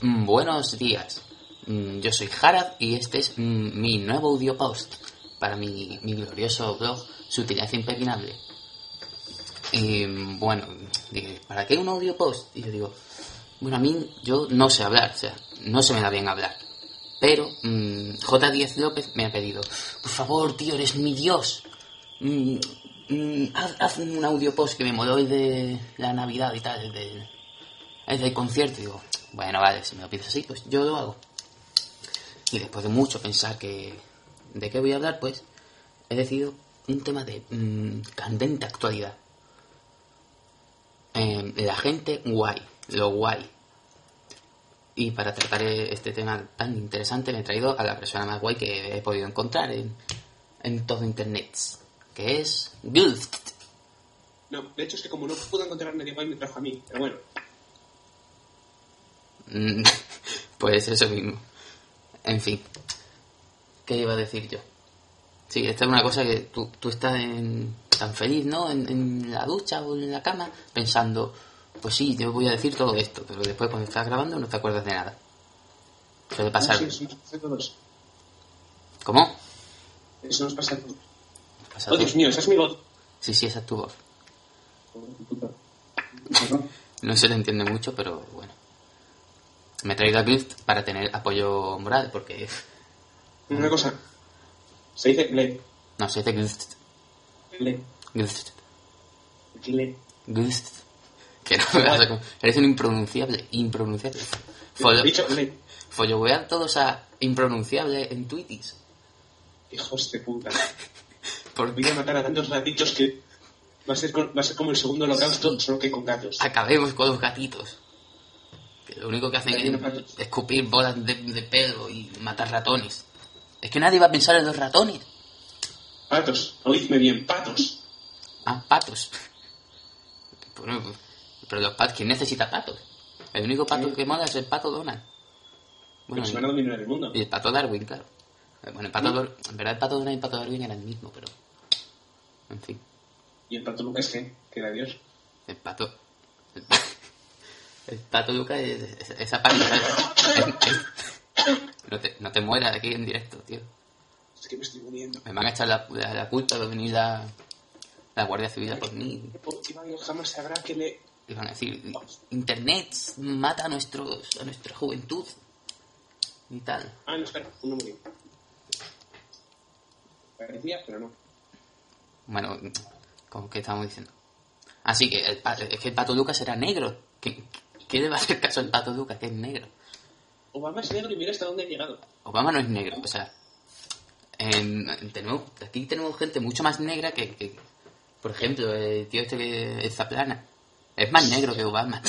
Buenos días. Yo soy Harad y este es mi nuevo audio post para mi glorioso blog Sutilidad Impepinable. Y bueno, dije, ¿para qué un audio post? Y yo digo, bueno, yo no sé hablar, o sea, no se me da bien hablar. Pero J10 López me ha pedido, por favor, tío, eres mi dios. Haz un audio post que me moló el de la Navidad y tal, el del concierto. Y digo, bueno, vale, si me lo pides así, pues yo lo hago. Y después de mucho pensar de qué voy a hablar, pues he decidido un tema de candente actualidad. La gente guay, lo guay. Y para tratar este tema tan interesante me he traído a la persona más guay que he podido encontrar en todo internet, que es Gulst. No, de hecho es que como no pude encontrar nadie guay me trajo a mí, pero bueno. Pues eso mismo. En fin, ¿qué iba a decir yo? Sí, esta es una cosa que tú estás tan feliz, ¿no? En la ducha o en la cama, pensando, pues sí, yo voy a decir todo esto, pero después cuando estás grabando no te acuerdas de nada. Suele pasar. Sí, eso nos pasa a todos. ¿Cómo? Eso nos pasa a todos. Pasa Oh, Dios mío, esa es mi voz. Sí, esa es tu voz. No se le entiende mucho, pero bueno. Me he traído a Gulst para tener apoyo moral, porque... Una cosa. Se dice le. No, se dice Gulst. Le. Gulst. Le. Gulst. Que no me vas a... Eres un impronunciable. He dicho le. Followean todos a impronunciable en Twittis. Hijos de puta. Por... Voy a matar a tantos gatitos que va a ser como el segundo holocausto, solo que con gatos. Acabemos con los gatitos. Que lo único que hacen es escupir bolas de pelo y matar ratones. Es que nadie va a pensar en los ratones. Patos, oídme bien, patos. Ah, patos. Bueno, pero los patos, ¿quién necesita patos? El único pato que mola es el pato Donald. Bueno, se van a dominar el mundo. Y el pato Darwin, claro. Bueno, en verdad el pato Donald y el pato Darwin eran el mismo, pero... En fin. ¿Y el pato Lucas qué? ¿Que era Dios? El pato Lucas es esa parte. No te mueras aquí en directo, tío. Es que me estoy muriendo. Me van a echar la culpa de venir la Guardia Civil por mí. Jamás sabrá que le... Y van a decir, Internet mata a nuestra juventud. Y tal. Ah, no, espera, uno murió. Parecía, pero no. Bueno, ¿cómo que estamos diciendo? Así que es que el pato Lucas era negro. ¿Qué le va a hacer caso al pato Lucas, que es negro? Obama es negro y mira hasta dónde ha llegado. Obama no es negro, o sea... aquí tenemos gente mucho más negra que por ejemplo, el tío este que es Zaplana. Es más negro que Obama.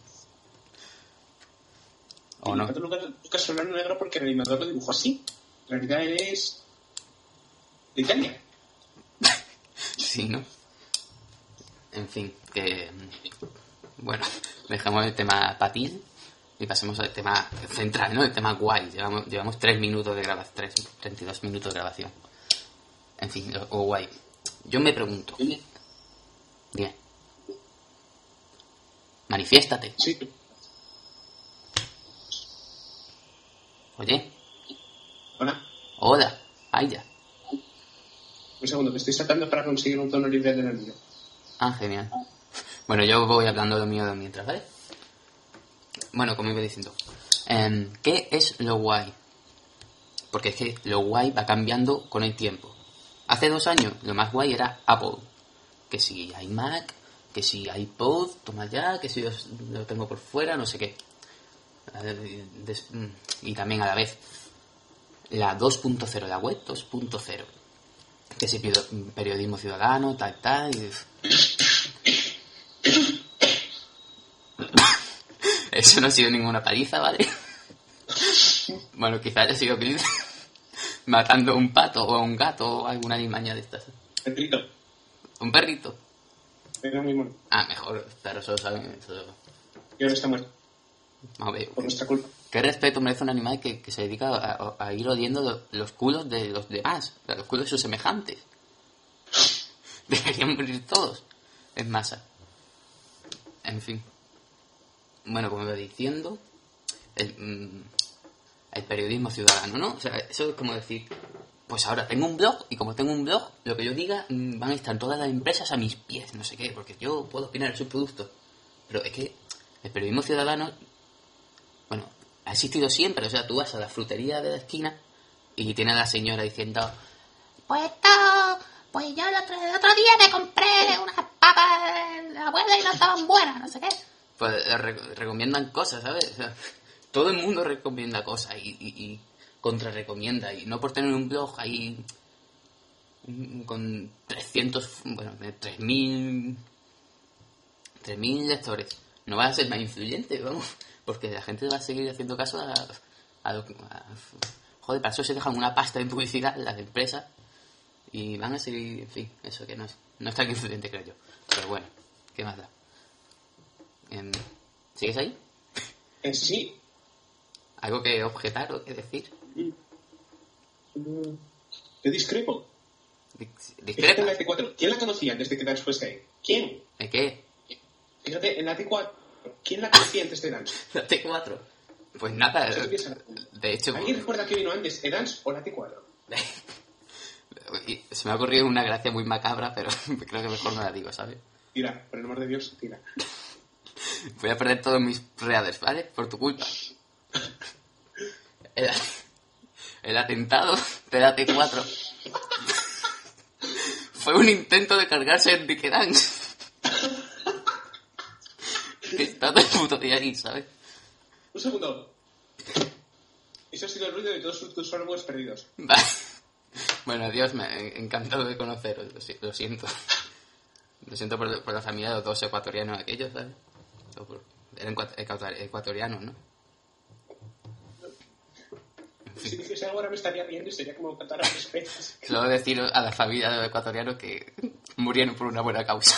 ¿O no? El pato Lucas solo era negro porque el animador lo dibujó así. En realidad es... de Italia. Sí, ¿no? En fin, que... Bueno, dejamos el tema patil y pasemos al tema central, ¿no? El tema guay. Llevamos 32 minutos de grabación. En fin, o guay. Yo me pregunto... Bien. Manifiéstate. Sí. Oye. Hola. Hola. Ahí ya. Un segundo, que estoy saltando para conseguir un tono libre de nervio. Ah, genial. Bueno, yo voy hablando lo mío mientras, ¿vale? Bueno, como iba diciendo, ¿qué es lo guay? Porque es que lo guay va cambiando con el tiempo. Hace 2 años lo más guay era Apple. Que si hay Mac, que si hay iPod, toma ya, que si yo lo tengo por fuera, no sé qué. Y también a la vez la 2.0, la web 2.0. Que si periodismo ciudadano, tal, y... Eso no ha sido ninguna paliza, ¿vale? Bueno, quizás haya sido Chris matando a un pato o a un gato o alguna alimaña de estas. Perrito. ¿Un perrito? Era muy mono. Ah, mejor, claro, eso lo saben. Y ahora está muerto. A ver, por nuestra culpa. ¿Qué respeto merece un animal que se dedica a ir oliendo los culos de los demás? O sea, los culos de sus semejantes. Deberían morir todos en masa. En fin. Bueno, como iba diciendo, el periodismo ciudadano, ¿no? O sea, eso es como decir, pues ahora tengo un blog y como tengo un blog, lo que yo diga van a estar todas las empresas a mis pies, no sé qué, porque yo puedo opinar de sus productos. Pero es que el periodismo ciudadano, bueno, ha existido siempre. O sea, tú vas a la frutería de la esquina y tiene a la señora diciendo, pues yo el otro día me compré unas papas de la abuela y no estaban buenas, no sé qué. Pues recomiendan cosas, ¿sabes? O sea, todo el mundo recomienda cosas y contrarrecomienda. Y no por tener un blog ahí con 3.000 lectores. No vas a ser más influyente, vamos. Porque la gente va a seguir haciendo caso joder, para eso se dejan una pasta de publicidad las empresas. Y van a seguir, en fin, eso que no es tan influyente, creo yo. Pero bueno, ¿qué más da? ¿Sigues ahí? Sí. ¿Algo que objetar o que decir? Te discrepo. ¿Discrepa? En la T4, ¿quién la conocía antes de que Dance fuese ahí? ¿Quién? ¿En qué? Fíjate, en la T4, ¿quién la conocía antes de Dance? La T4. Pues nada, de hecho... ¿Alguien recuerda que vino antes, Dance o la T4? Se me ha ocurrido una gracia muy macabra, pero creo que mejor no la digo, ¿sabes? Tira, por el amor de Dios, tira. Voy a perder todos mis reales, ¿vale? Por tu culpa. El atentado de la T4 fue un intento de cargarse Enrique Dance. Que está todo el puto día ahí, ¿sabes? Un segundo. Eso ha sido el ruido de todos tus followers perdidos. Vale. Bueno, adiós, me he encantado de conoceros, lo siento. Lo siento por la familia de los dos ecuatorianos aquellos, ¿sabes? Eran ecuatorianos, ¿no? En fin. Si dijese algo ahora me estaría riendo y sería como cantar a las especies. Solo decir a la familia de los ecuatorianos que murieron por una buena causa.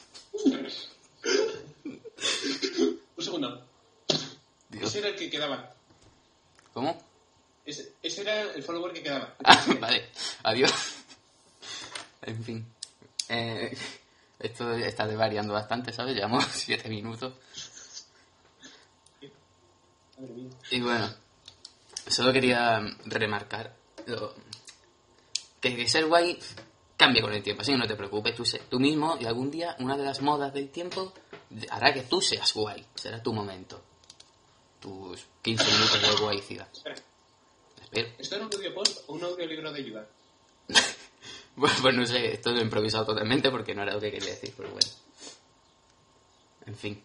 Un segundo. Dios. Ese era el que quedaba. ¿Cómo? Ese era el follower que quedaba. Vale, adiós. En fin. Esto está desvariando bastante, ¿sabes? Llevamos 7 minutos. Madre mía. Y bueno, solo quería remarcar que ser guay cambia con el tiempo, así que no te preocupes, tú mismo, y algún día una de las modas del tiempo hará que tú seas guay, será tu momento. Tus 15 minutos de guaycidad. Espero. ¿Esto era un audio post o un audiolibro de ayuda? Bueno, pues no sé, esto lo he improvisado totalmente porque no era lo que quería decir, pero bueno. En fin.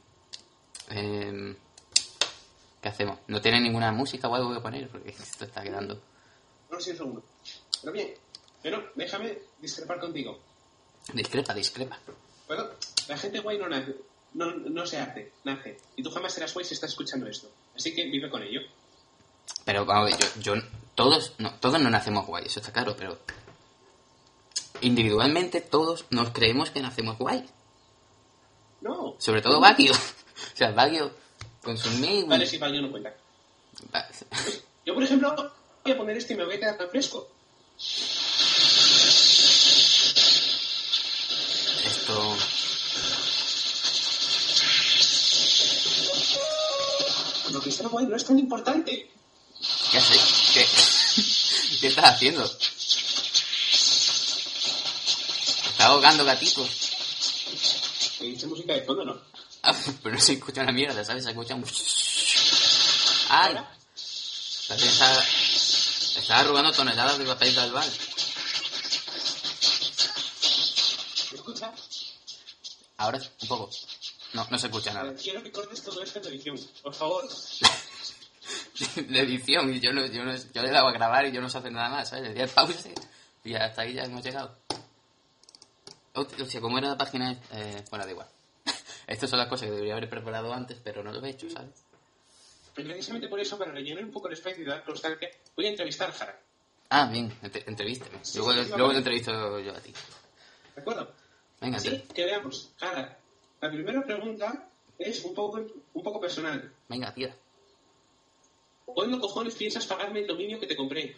¿Qué hacemos? ¿No tiene ninguna música o algo que poner? Porque esto está quedando... No, sí, un segundo. Pero bien, pero déjame discrepar contigo. Discrepa. ¿Puedo? La gente guay no nace. No se hace, nace. Y tú jamás serás guay si estás escuchando esto. Así que vive con ello. Pero vamos a ver, todos no nacemos guay, eso está claro, pero individualmente todos nos creemos que nacemos guay. No. Sobre todo Baguio. O sea, Baguio con su mail... Vale, si Baguio no cuenta. Yo, por ejemplo, voy a poner este y me voy a quedar tan fresco. Esto... Lo que ser guay no es tan importante. ¿Qué haces? ¿Qué estás haciendo? ¿Estás ahogando gatitos? Me dice música de fondo, ¿no? Ah, pero no se escucha una mierda, ¿sabes? Se escucha un... ¡Ay! Estás arrugando toneladas de papel de albal. ¿Me escuchas? Ahora un poco. No se escucha nada. Quiero que cortes todo esto en edición, por favor. De edición, y yo le he dado a grabar y yo no sé hacer nada más, ¿sabes? Le di al pause y hasta ahí ya hemos llegado. O sea, ¿cómo era la página? Bueno, da igual. Estas son las cosas que debería haber preparado antes, pero no lo he hecho, ¿sabes? Precisamente por eso, para rellenar un poco el espacio y dar constancia, voy a entrevistar a Jara. Ah, bien, entrevísteme. Sí, Luego te entrevisto yo a ti. ¿De acuerdo? Venga, Así que veamos. Jara, la primera pregunta es un poco personal. Venga, tira. ¿Cuándo cojones piensas pagarme el dominio que te compré?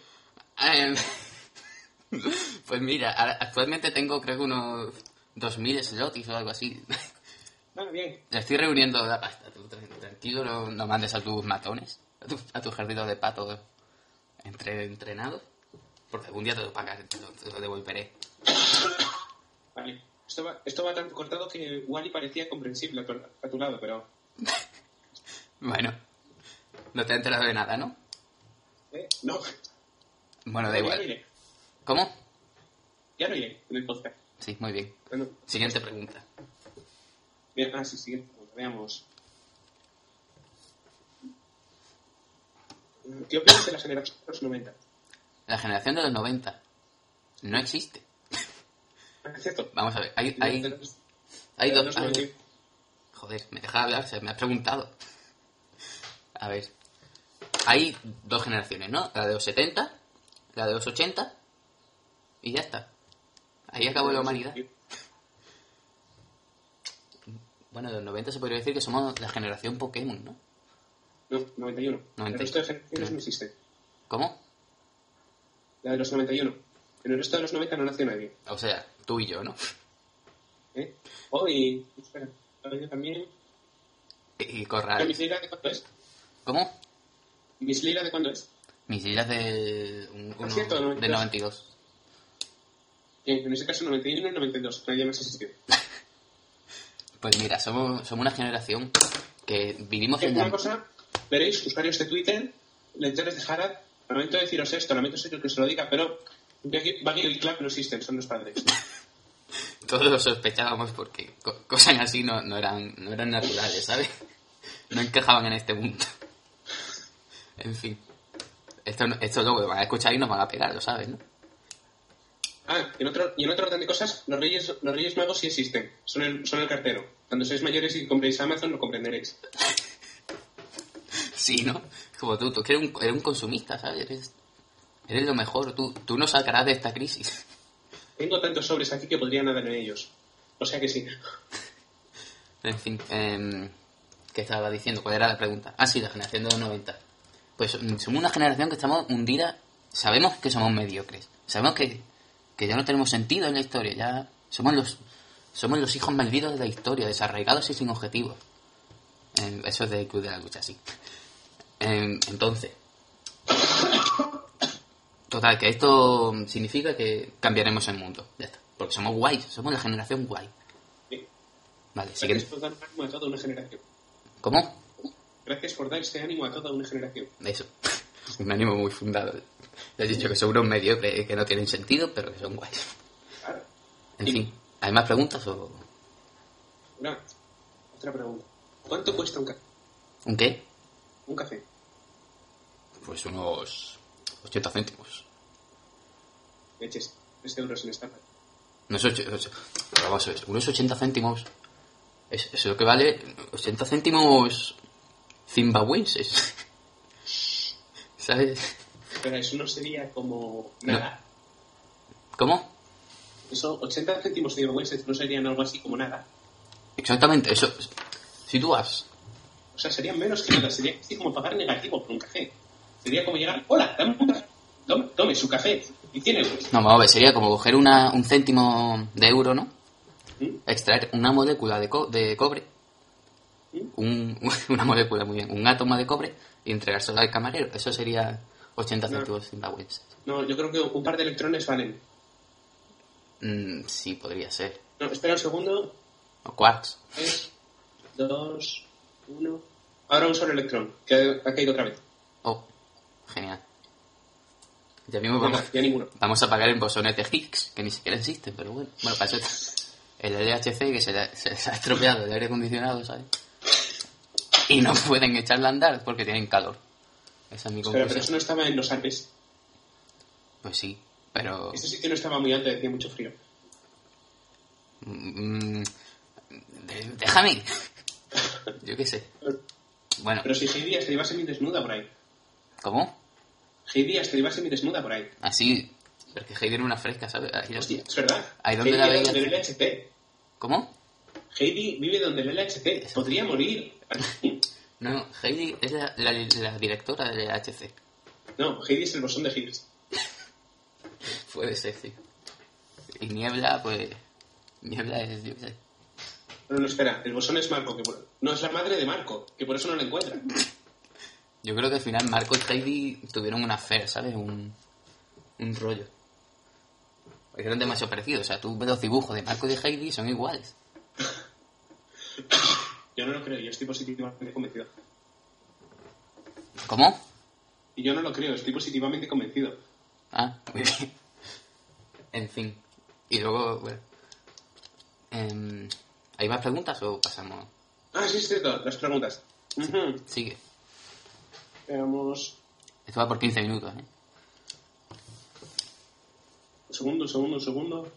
Pues mira, actualmente tengo creo que unos 2.000 slotis o algo así. Vale, bien. Le estoy reuniendo la pasta. Tú tranquilo, no mandes a tus matones. a tu ejército de patos entrenados. Porque algún día te lo pagas, te lo devolveré. Vale. Esto va tan cortado que Wally parecía comprensible a tu lado, pero... Bueno, no te has enterado de nada, ¿no? No. Bueno, da Ya lo igual. iré. ¿Cómo? Ya lo iré en el podcast. Sí, muy bien. Bueno, Siguiente pregunta. bien, sí, siguiente. Veamos. ¿Qué opinas de la generación de los 90? La generación de los 90 no existe. Es cierto. Vamos a ver, hay De dos... los 90. Joder, me deja hablar, se me has preguntado. A ver, hay dos generaciones, ¿no? La de los 70, la de los 80 y ya está. Ahí acabó la humanidad. Bueno, de los 90 se podría decir que somos la generación Pokémon, ¿no? No, 91. 90. El resto de generaciones no existe. ¿Cómo? La de los 91. En el resto de los 90 no nació nadie. O sea, tú y yo, ¿no? Y... Espera, yo también... Y Corral. ¿Miss Lila de cuándo es? ¿Cómo? ¿Miss Lila de cuándo es? Mis islas de... Es cierto, de 92. 92. Bien, en ese caso 91 y 92. Nadie más existió. Pues mira, somos una generación que vivimos en... Una cosa, veréis, usuarios de Twitter, lectores de Harad, lamento deciros esto, lamento ser que os lo diga, pero Baggy y el Club no existen, son los padres. Todos lo sospechábamos porque cosas así no eran naturales, ¿sabes? No encajaban en este mundo. En fin. Esto luego lo van a escuchar y nos van a pegar, lo sabes, ¿no? Y en otro orden de cosas, los Reyes Magos sí existen, son el cartero. Cuando sois mayores y compréis Amazon lo comprenderéis. Sí, ¿no? Como tú que eres un consumista, ¿sabes? Eres lo mejor, tú nos sacarás de esta crisis. Tengo tantos sobres aquí que podría nadar en ellos. O sea que sí. En fin, ¿qué estaba diciendo? ¿Cuál era la pregunta? Ah, sí, la generación de los 90. Pues somos una generación que estamos hundida. Sabemos que somos mediocres. Sabemos que ya no tenemos sentido en la historia. Ya somos los hijos malditos de la historia, desarraigados y sin objetivos. Eso es de Club de la Lucha, sí. Entonces, total, que esto significa que cambiaremos el mundo. Ya está. Porque somos guays, somos la generación guay. Sí. Vale, Gracias siguiente. por dar ánimo a toda una generación. ¿Cómo? Gracias por dar ese ánimo a toda una generación. Eso. Un ánimo muy fundado. Le he dicho que son unos mediocres que no tienen sentido, pero que son guays. Claro. En fin, ¿hay más preguntas o...? Otra pregunta. ¿Cuánto cuesta un café? ¿Un qué? Un café. Pues unos 80 céntimos. Leches, 3 euros en Starbucks. No es vamos a ver, unos 80 céntimos. Es lo que vale 80 céntimos zimbabuenses. ¿Sabes? Pero eso no sería como nada. ¿Cómo? Eso, 80 céntimos de zimbabuenses no serían algo así como nada. Exactamente, eso. Si tú vas... O sea, serían menos que nada. Sería así como pagar negativo por un café. Sería como llegar, hola, dame un café. Tome su café. Y 100 euros. No, vamos a ver, sería como coger un céntimo de euro, ¿no? Extraer una molécula de cobre, una molécula, muy bien, un átomo de cobre y entregárselo al camarero. Eso sería 80 céntimos zimbabuenses. No, yo creo que un par de electrones valen. Sí, podría ser. No, espera un segundo. O quarks. 3, 2, 1. Ahora un solo electrón, que ha caído otra vez. Oh, genial. Ya mismo Ya ninguno. vamos a pagar en bosones de Higgs, que ni siquiera existen, pero bueno. Bueno, para eso está el LHC, que se les ha estropeado el aire acondicionado, ¿sabes? Y no pueden echarla a andar porque tienen calor. Esa es mi conclusión. Pero eso no estaba en los Alpes. Pues sí, pero... Este sitio no estaba muy alto, hacía mucho frío. Déjame. Yo qué sé. Bueno. Pero si Heidi hasta iba semidesnuda por ahí. ¿Cómo? Heidi hasta iba semidesnuda por ahí. Así, porque Heidi era una fresca, ¿sabes? Hostia, es verdad. Ahí donde Heidi la vive veía... donde el LHC. ¿Cómo? Heidi vive donde el LHC. Podría morir. No, Heidi es la directora del HC. No, Heidi es el bosón de Higgs. Puede ser, sí. Y Niebla, pues... Niebla es, yo qué sé. No, espera. El bosón es Marco. No, es la madre de Marco, que por eso no la encuentra. Yo creo que al final Marco y Heidi tuvieron una affair, ¿sabes? Un rollo. Porque eran demasiado parecidos. O sea, tú ves los dibujos de Marco y de Heidi y son iguales. Yo no lo creo, yo estoy positivamente convencido. ¿Cómo? Y yo no lo creo, estoy positivamente convencido. Ah, muy bien. En fin. Y luego, bueno. ¿Hay más preguntas o pasamos? Ah, sí, es cierto, las preguntas. Sí, sigue. Veamos. Esto va por 15 minutos, ¿eh? Segundo.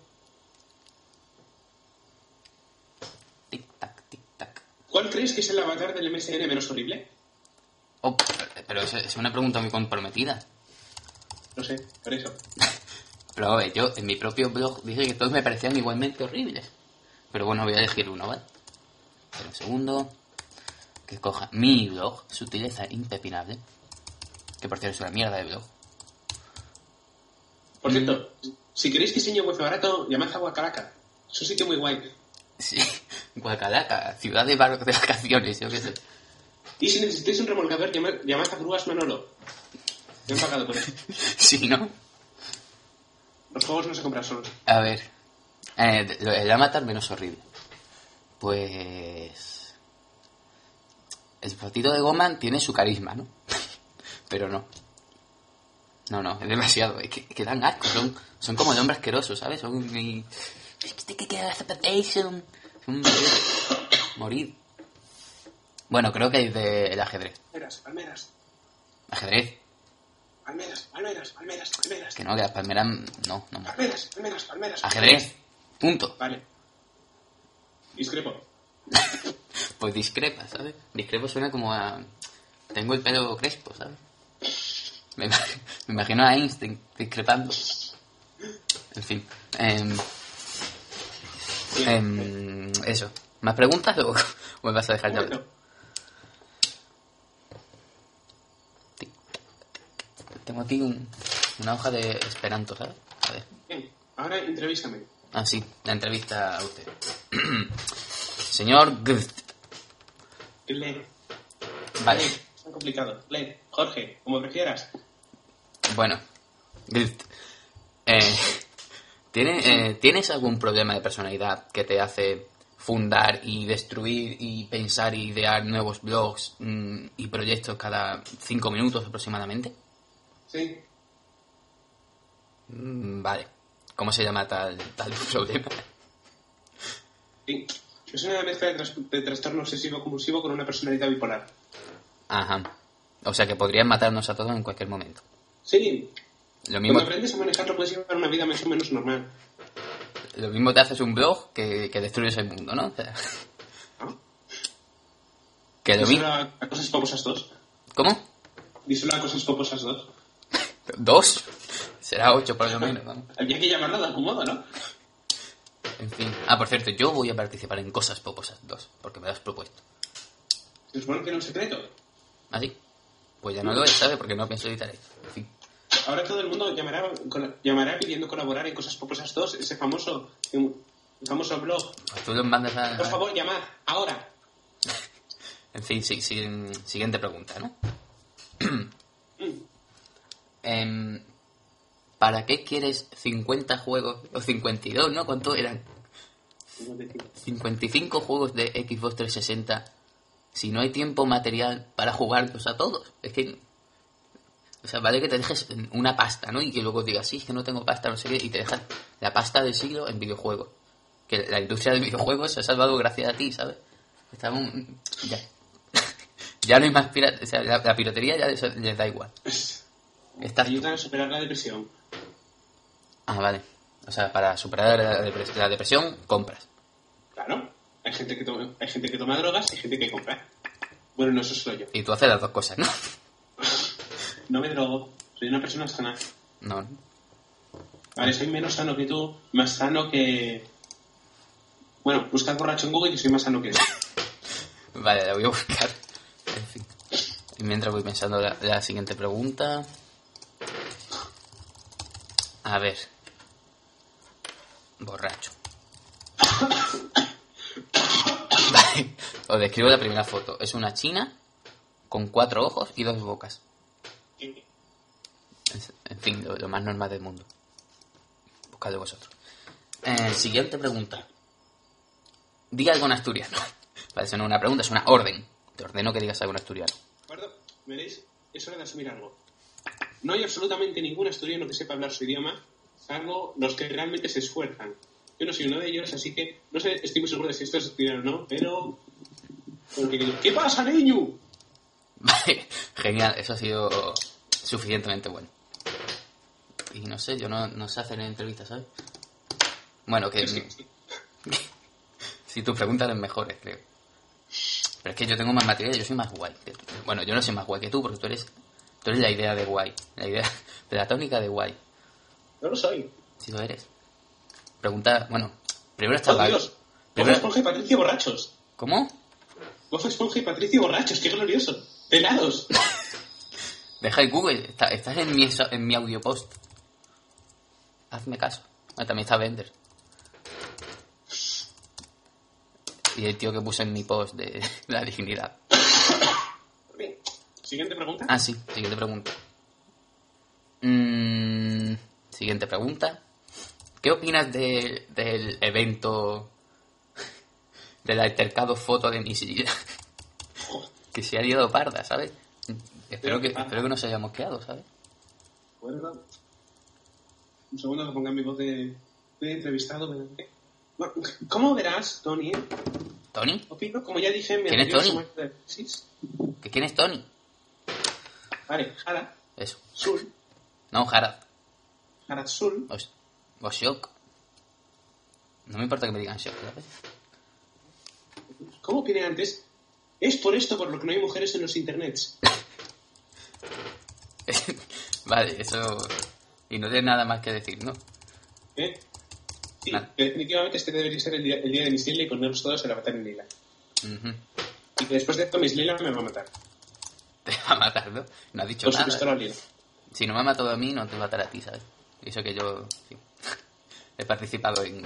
Tic-tac, tic-tac. ¿Cuál crees que es el avatar del MSN menos horrible? Oh, pero es una pregunta muy comprometida. No sé, por eso. Pero a ver, yo en mi propio blog dije que todos me parecían igualmente horribles. Pero bueno, voy a elegir uno, ¿vale? Espera un segundo. Que coja mi blog, Sutileza Impepinable. Que por cierto es una mierda de blog. Por cierto, si queréis diseño web barato, llamad a Guacalaca. Es un sitio muy guay. Sí, Guacalaca, ciudad de vacaciones, yo qué sé. Y si necesitáis un remolcador, llamad a Grúas Manolo. Me han pagado por eso. Sí, ¿no? Los juegos no se compran solos. A ver, el avatar menos horrible. Pues... El fotito de Goman tiene su carisma, ¿no? Pero no. No, es demasiado. Es que dan asco. Son como de hombre asqueroso, ¿sabes? Son muy... Morir. Bueno, creo que es del ajedrez. Palmeras. ¿Ajedrez? Palmeras. Que no, que las palmeras... No. Palmeras. Ajedrez. Punto. Vale. Discrepo. Pues discrepa, ¿sabes? Discrepo suena como a... Tengo el pelo crespo, ¿sabes? Me imagino a Einstein discrepando. En fin. Eso. ¿Más preguntas o me vas a dejar ya hablar? Tengo aquí una hoja de Esperanto, ¿sabes? A ver. Bien, ahora entrevístame. Ah, sí, la entrevista a usted. Señor Gft. Lee. Vale. Es tan complicado. Lee. Jorge, como prefieras. Bueno. Gft. ¿Tienes algún problema de personalidad que te hace fundar y destruir y pensar y idear nuevos blogs y proyectos cada 5 minutos aproximadamente? Sí. Vale. ¿Cómo se llama tal problema? Sí. Es una mezcla de trastorno obsesivo-compulsivo con una personalidad bipolar. Ajá. O sea que podrías matarnos a todos en cualquier momento. Sí. Lo mismo... Cuando aprendes a manejarlo puedes llevar una vida más o menos normal. Lo mismo te haces un blog que destruyes el mundo, ¿no? O sea... ¿No? Que lo mismo... Díselo a Cosas Poposas 2. ¿Cómo? Díselo a Cosas Poposas 2. ¿2? Será 8 por lo menos, vamos. Había que llamarlo de algún modo, ¿no? En fin. Ah, por cierto, yo voy a participar en Cosas Poposas 2, porque me lo has propuesto. Se supone que era un secreto. ¿Ah, sí? Pues ya no lo es, ¿sabes? Porque no pienso editar esto. En fin. Ahora todo el mundo llamará pidiendo colaborar en Cosas Poposas 2, ese famoso blog. Pues tú los mandas a... Por favor, llamad, ahora. En fin, siguiente pregunta, ¿no? ¿Para qué quieres 50 juegos? O 52, ¿no? ¿Cuántos eran? 55 juegos de Xbox 360 si no hay tiempo material para jugarlos a todos. Es que... O sea, vale que te dejes una pasta, ¿no? Y que luego digas, sí, es que no tengo pasta, no sé qué, y te dejas la pasta del siglo en videojuegos. Que la industria de videojuegos se ha salvado gracias a ti, ¿sabes? Ya no hay más piratería, o sea, la piratería ya les da igual. Ayudan a superar la depresión. Ah, vale. O sea, para superar la depresión, compras. Claro. Hay gente que toma drogas y hay gente que compra. Bueno, no, eso soy yo. Y tú haces las dos cosas, ¿no? No me drogo. Soy una persona sana. No. Vale, soy menos sano que tú. Más sano que... Bueno, buscad borracho en Google y soy más sano que eso. Vale, la voy a buscar. En fin. Y mientras voy pensando la siguiente pregunta... A ver. Borracho. Vale. Os describo la primera foto. Es una china con 4 ojos y 2 bocas. Sí. En fin, lo más normal del mundo. Buscadlo vosotros. Siguiente pregunta. Diga algo en asturiano. Vale, eso no es una pregunta, es una orden. Te ordeno que digas algo en asturiano. ¿De acuerdo? Veréis, es hora de asumir algo. No hay absolutamente ningún asturiano que sepa hablar su idioma, salvo los que realmente se esfuerzan. Yo no soy uno de ellos, así que no sé, estoy muy seguro de si esto es asturiano o no, pero... ¿Qué pasa, niño? Vale, genial, eso ha sido suficientemente bueno. Y no sé, yo no sé hacer entrevistas, ¿sabes? Bueno, que... Sí. Si tus preguntas eran mejores, creo. Pero es que yo tengo más material, yo soy más guay. Bueno, yo no soy más guay que tú, porque tú eres la idea de guay. La idea platónica de guay. No lo soy. Si lo eres. Pregunta, bueno, primero está ¡Oh, Vague. Dios! Primero... Bob Esponja y Patricio borrachos. ¿Cómo? Bob Esponja y Patricio borrachos, qué glorioso. Pelados. Deja el Google, estás en mi audio post. Hazme caso. Ah, también está Bender. Y el tío que puse en mi post de la dignidad. Bien. Siguiente pregunta. Ah, sí, siguiente pregunta. Siguiente pregunta. ¿Qué opinas del evento del altercado foto de misilidad? Que se ha liado parda, ¿sabes? Espero que no se haya mosqueado, ¿sabes? ¿Acuerdo? Un segundo que ponga mi voz de entrevistado. Bueno, ¿cómo verás, Tony? ¿Tony? Opino, como ya dije en mi ¿Quién es anterior Tony? semana. ¿Quién es Tony? Vale, Harad Eso. Sul. No, Harad. Harad Sul. O Shock. No me importa que me digan Shock, ¿sabes? ¿Cómo opiné antes? Es por esto por lo que no hay mujeres en los internets. Vale, eso... Y no tienes nada más que decir, ¿no? ¿Eh? Sí, Nada. que definitivamente este debería ser el día de Miss Lila y ponernos todos en la batalla en Lila. Uh-huh. Y que después de esto Miss Lila me va a matar. Te va a matar, ¿no? No has dicho Con su nada. pistola Lila. Si no me ha matado a mí, no te matará a ti, ¿sabes? Y eso que yo... Sí, he participado en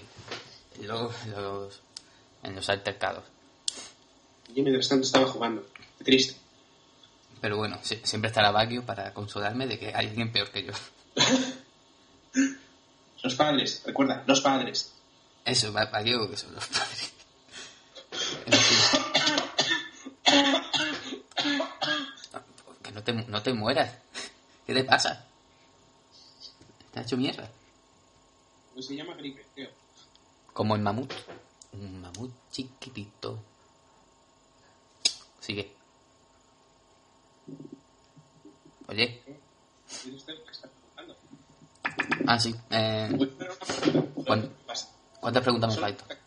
los altercados. Yo mientras tanto estaba jugando. Qué triste. Pero bueno, siempre estará Baguio para consolarme de que hay alguien peor que yo. Los padres, recuerda, los padres. Eso, Baguio, eso, los padres. En fin. Que no te mueras. ¿Qué te pasa? ¿Te has hecho mierda? Pues se llama gripe, creo. Como el mamut. Un mamut chiquitito. Sigue. Oye. ¿Quién es usted que está preguntando? Ah, sí. ¿Cuántas preguntas me faltan?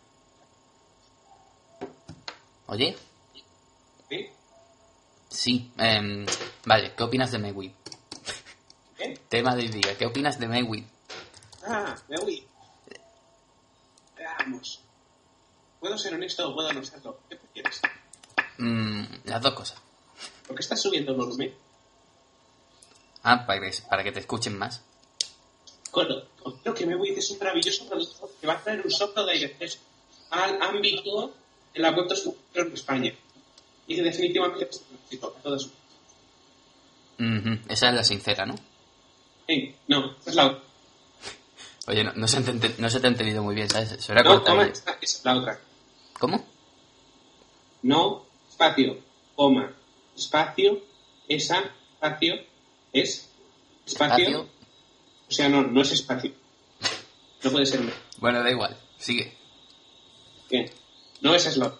Oye. ¿Sí? Sí. Vale, ¿qué opinas de Mayweather? ¿Qué? Tema del día. ¿Qué opinas de Mayweather? Ah, me voy. Veamos. ¿Puedo ser honesto o puedo no serlo? ¿Qué prefieres? Las dos cosas. ¿Por qué estás subiendo el volumen? Ah, para que te escuchen más. Creo que Mayweather es un maravilloso producto que va a traer un soplo de aire fresco al ámbito de la vuelta en España. Y que definitivamente es un éxito a todas. Esa es la sincera, ¿no? No, es la otra. Oye, no se te ha entendido muy bien, ¿sabes? Eso era No, cortar. coma, es la otra. ¿Cómo? No, espacio, coma, espacio, esa, espacio, es, espacio. O sea, no es espacio. No puede ser. Bueno, da igual. Sigue. ¿Qué? No, esa es la otra.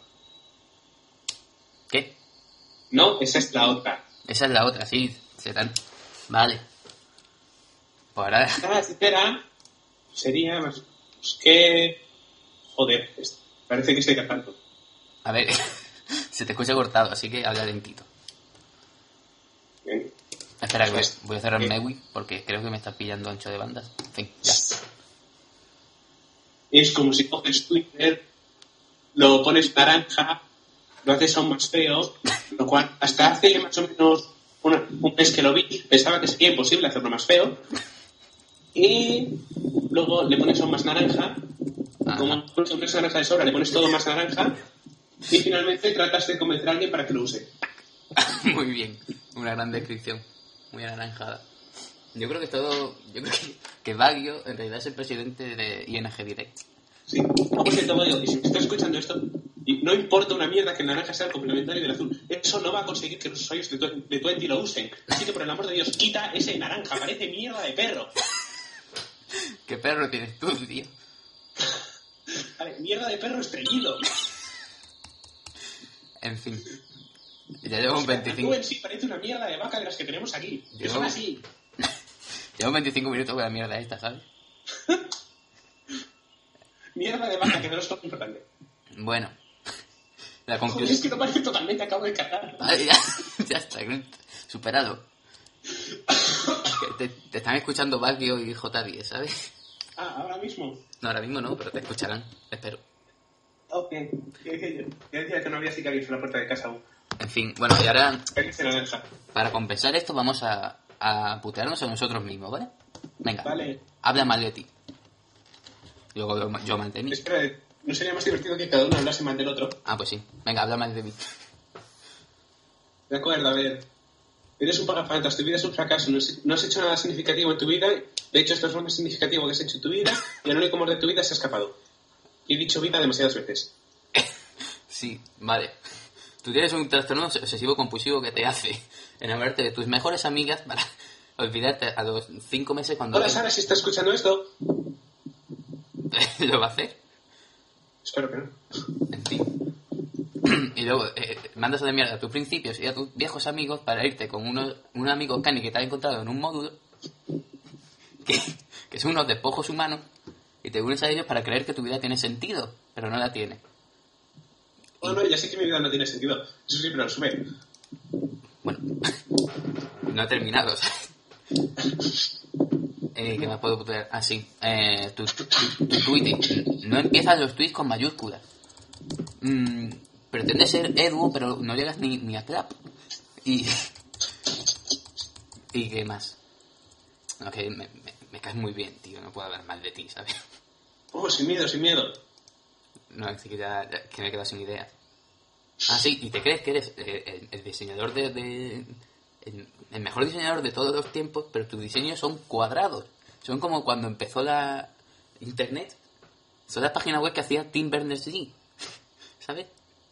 ¿Qué? No, esa es la otra. Esa es la otra, sí. Vale. Pues ahora... La sincera sería más... Pues que... Joder, parece que estoy cantando. A ver, se te escucha cortado, así que habla lentito. Bien. Espera, que voy a cerrar Mewi porque creo que me está pillando ancho de bandas. En fin, ya. Es como si coges Twitter, lo pones naranja, lo haces aún más feo, lo cual hasta hace más o menos un mes que lo vi, pensaba que sería imposible hacerlo más feo, y luego le pones aún más naranja, como pones naranja de sobra, le pones todo más naranja, y finalmente tratas de convencer a alguien para que lo use. Muy bien, una gran descripción, muy anaranjada. Yo creo que Baguio en realidad es el presidente de ING Direct. Sí, por cierto, Baguio, y si me estás escuchando esto, y no importa una mierda que el naranja sea el complementario del azul, eso no va a conseguir que los usuarios de Twenty lo usen. Así que por el amor de Dios, quita ese naranja, parece mierda de perro. ¿Qué perro tienes tú, tío? Vale, mierda de perro estreñido. En fin, ya llevo un 25... Tú en sí parece una mierda de vaca de las que tenemos aquí. Que son así. Llevo 25 minutos con la mierda esta, ¿sabes? Mierda de vaca, que no es lo importante. Bueno, la Joder, conclusión... es que no parece totalmente, acabo de cargar. Vale, ya está, superado. Te están escuchando Baguio y J10, ¿sabes? Ah, ahora mismo. No, ahora mismo no, pero te escucharán, espero. Ok. Yo decía que no había sicarios en la puerta de casa aún. En fin, bueno, y ahora, Feliz naranja. para compensar esto, vamos a putearnos a nosotros mismos, ¿vale? Venga, Vale. habla mal de ti. Luego yo mal de mí. Espera, ¿no sería más divertido que cada uno hablase mal del otro? Ah, pues sí. Venga, habla mal de mí. De acuerdo, a ver. Eres un pagafantas, tu vida es un fracaso, no has hecho nada significativo en tu vida. De hecho, esto es lo más significativo que has hecho en tu vida y el único amor de tu vida se ha escapado. Y he dicho vida demasiadas veces. Sí, vale. Tú tienes un trastorno obsesivo compulsivo que te hace enamorarte de tus mejores amigas para olvidarte a los 5 meses cuando... Hola, Sara, si estás escuchando esto. ¿Lo va a hacer? Espero que no. En fin. Y luego mandas a la mierda a tus principios y a tus viejos amigos para irte con un amigo cani que te ha encontrado en un módulo que son unos despojos humanos y te unes a ellos para creer que tu vida tiene sentido, pero no la tiene. Bueno, ya sé que mi vida no tiene sentido. Eso siempre lo asume. Bueno, no he terminado, ¿sabes? ¿Qué más puedo putear? Ah, sí. Tu tweet. No empiezan los tweets con mayúsculas. Pretendes ser Edu, pero no llegas ni a clap. ¿Y qué más? Ok, me caes muy bien, tío. No puedo hablar mal de ti, ¿sabes? Oh, sin miedo, sin miedo. No, es que ya que me he quedado sin idea. Ah, sí, y te crees que eres el diseñador el mejor diseñador de todos los tiempos, pero tus diseños son cuadrados. Son como cuando empezó la internet. Son las páginas web que hacía Tim Berners-Lee, ¿sabes?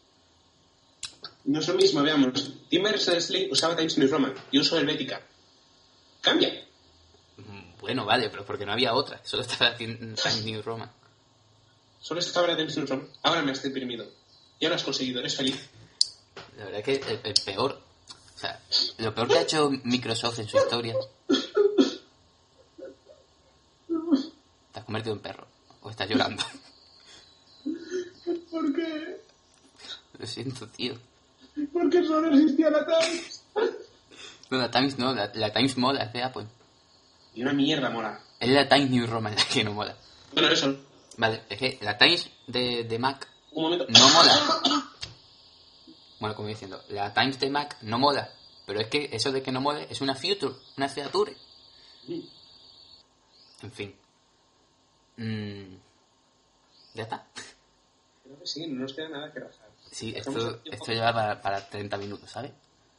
No es lo mismo, veamos. Tim Berners-Lee usaba Times New Roman. Yo uso Helvética. Cambia. Bueno, vale, pero porque no había otra. Solo estaba Times New Roman. Solo estaba la Times New Roman. Ahora me has deprimido. Ya lo has conseguido, eres feliz. La verdad es que el peor... O sea, lo peor que ha hecho Microsoft en su historia... Te has convertido en perro. O estás llorando. ¿Por qué? Lo siento, tío. Porque solo existía la Times. No, la Times no. La Times mola, es de Apple. Y una mierda mola. Es la Times New Roman la que no mola. Bueno, eso. Vale, es que la Times de Mac Un momento. no mola. Bueno, como diciendo, la Times de Mac no mola. Pero es que eso de que no mole es una feature, una feature. En fin. ¿Ya está? Creo que sí, no nos queda nada que rajar. Sí, esto lleva para 30 minutos, ¿sabes?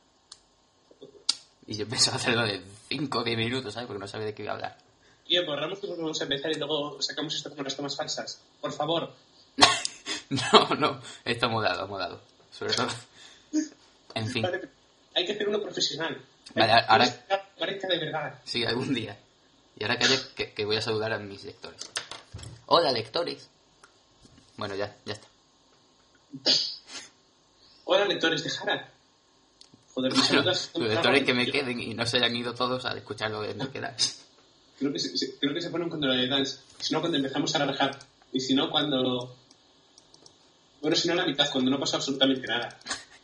Y yo pensaba hacerlo de 5 o 10 minutos, ¿sabes? Porque no sabía de qué iba a hablar. Tío, borramos que vamos a empezar y luego sacamos esto como las tomas falsas. Por favor. No, esto ha modado. Sobre todo. En fin. Vale, hay que hacer uno profesional. Vale, ahora... Parezca de verdad. Sí, algún día. Y ahora que voy a saludar a mis lectores. Hola, lectores. Bueno, ya está. Hola, lectores de Jara. Joder, Bueno, los lectores que me queden y no se hayan ido todos a escuchar lo que me queda. Creo que se ponen cuando lo de dance. Si no, cuando empezamos a rajar. Y si no, cuando... Bueno, si no, la mitad, cuando no pasa absolutamente nada.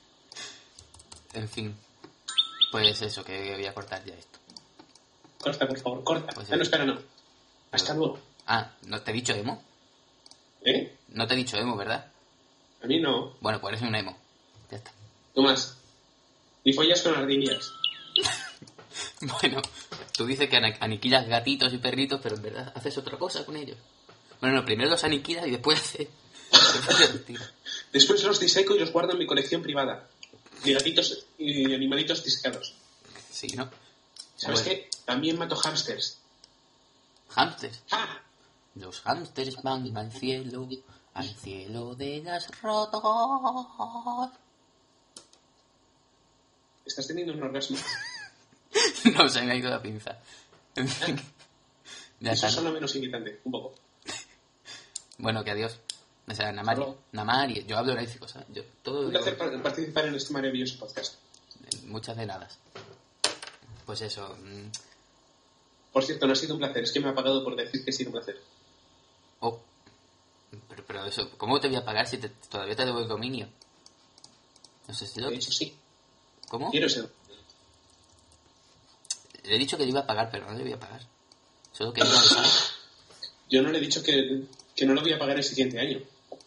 En fin. Pues eso, que voy a cortar ya esto. Corta, por favor, corta. Pues No, espera, no. Hasta luego. Ah, ¿no te he dicho emo? ¿Eh? No te he dicho emo, ¿verdad? A mí no. Bueno, pues eres un emo. Ya está. Tomás. Y follas con ardillas. Bueno, tú dices que aniquilas gatitos y perritos, pero en verdad haces otra cosa con ellos. Bueno, no, primero los aniquilas y después Después los diseco y los guardo en mi colección privada. De gatitos animalitos disecados. Sí, ¿no? ¿Sabes Bueno, qué? También mato hámsters. hámsters. ¡Ja! Los hámsters van al cielo de las rotas. ¿Estás teniendo un orgasmo? No, se me ha ido la pinza. En fin. Ya Eso está, es ¿no? lo menos inquietante, un poco. Bueno, que adiós. O sea, Namari, yo hablo léxico, ¿sabes? Yo todo Un digo, placer participar en este maravilloso podcast. muchas de nada. Pues eso. Por cierto, no ha sido un placer, es que me ha pagado por decir que ha sido un placer. Oh, pero eso, ¿cómo te voy a pagar si todavía te debo el dominio? No sé si lo... De hecho, sí. ¿Cómo? Quiero ser. Le he dicho que le iba a pagar, pero no le voy a pagar. Solo que no lo sabe. Yo no le he dicho que no lo voy a pagar el siguiente año.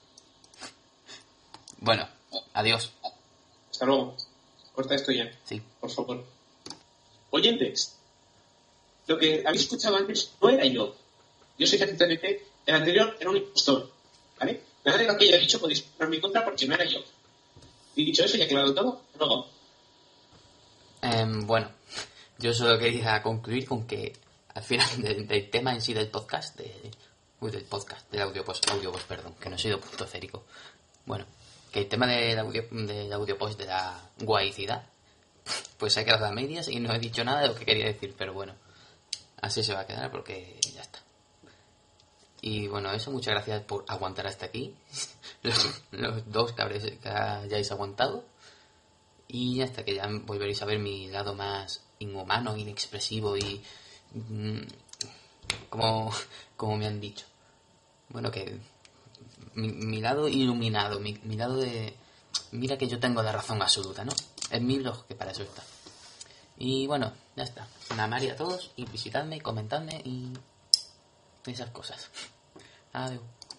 Bueno, adiós. Hasta luego. Corta esto ya, Sí. por favor. Oyentes, lo que habéis escuchado antes no era yo. Yo sé que actualmente el anterior era un impostor, ¿vale? Nada de lo que haya dicho podéis poner mi contra porque no era yo. Y dicho eso, ya aclarado todo, luego. Bueno, yo solo quería concluir con que al final del tema en sí del podcast, del audiopost, perdón, que no he sido punto férico. Bueno, que el tema del audiopost de la guaicidad, pues se ha quedado a medias y no he dicho nada de lo que quería decir, pero bueno, así se va a quedar porque ya está. Y bueno, eso, muchas gracias por aguantar hasta aquí. los dos que hayáis aguantado. Y hasta que ya volveréis a ver mi lado más inhumano, inexpresivo y... como me han dicho. Bueno, que mi lado iluminado, mi lado de... Mira que yo tengo la razón absoluta, ¿no? Es mi blog, que para eso está. Y bueno, ya está. Namari a todos y visitadme, comentadme y esas cosas. Adiós.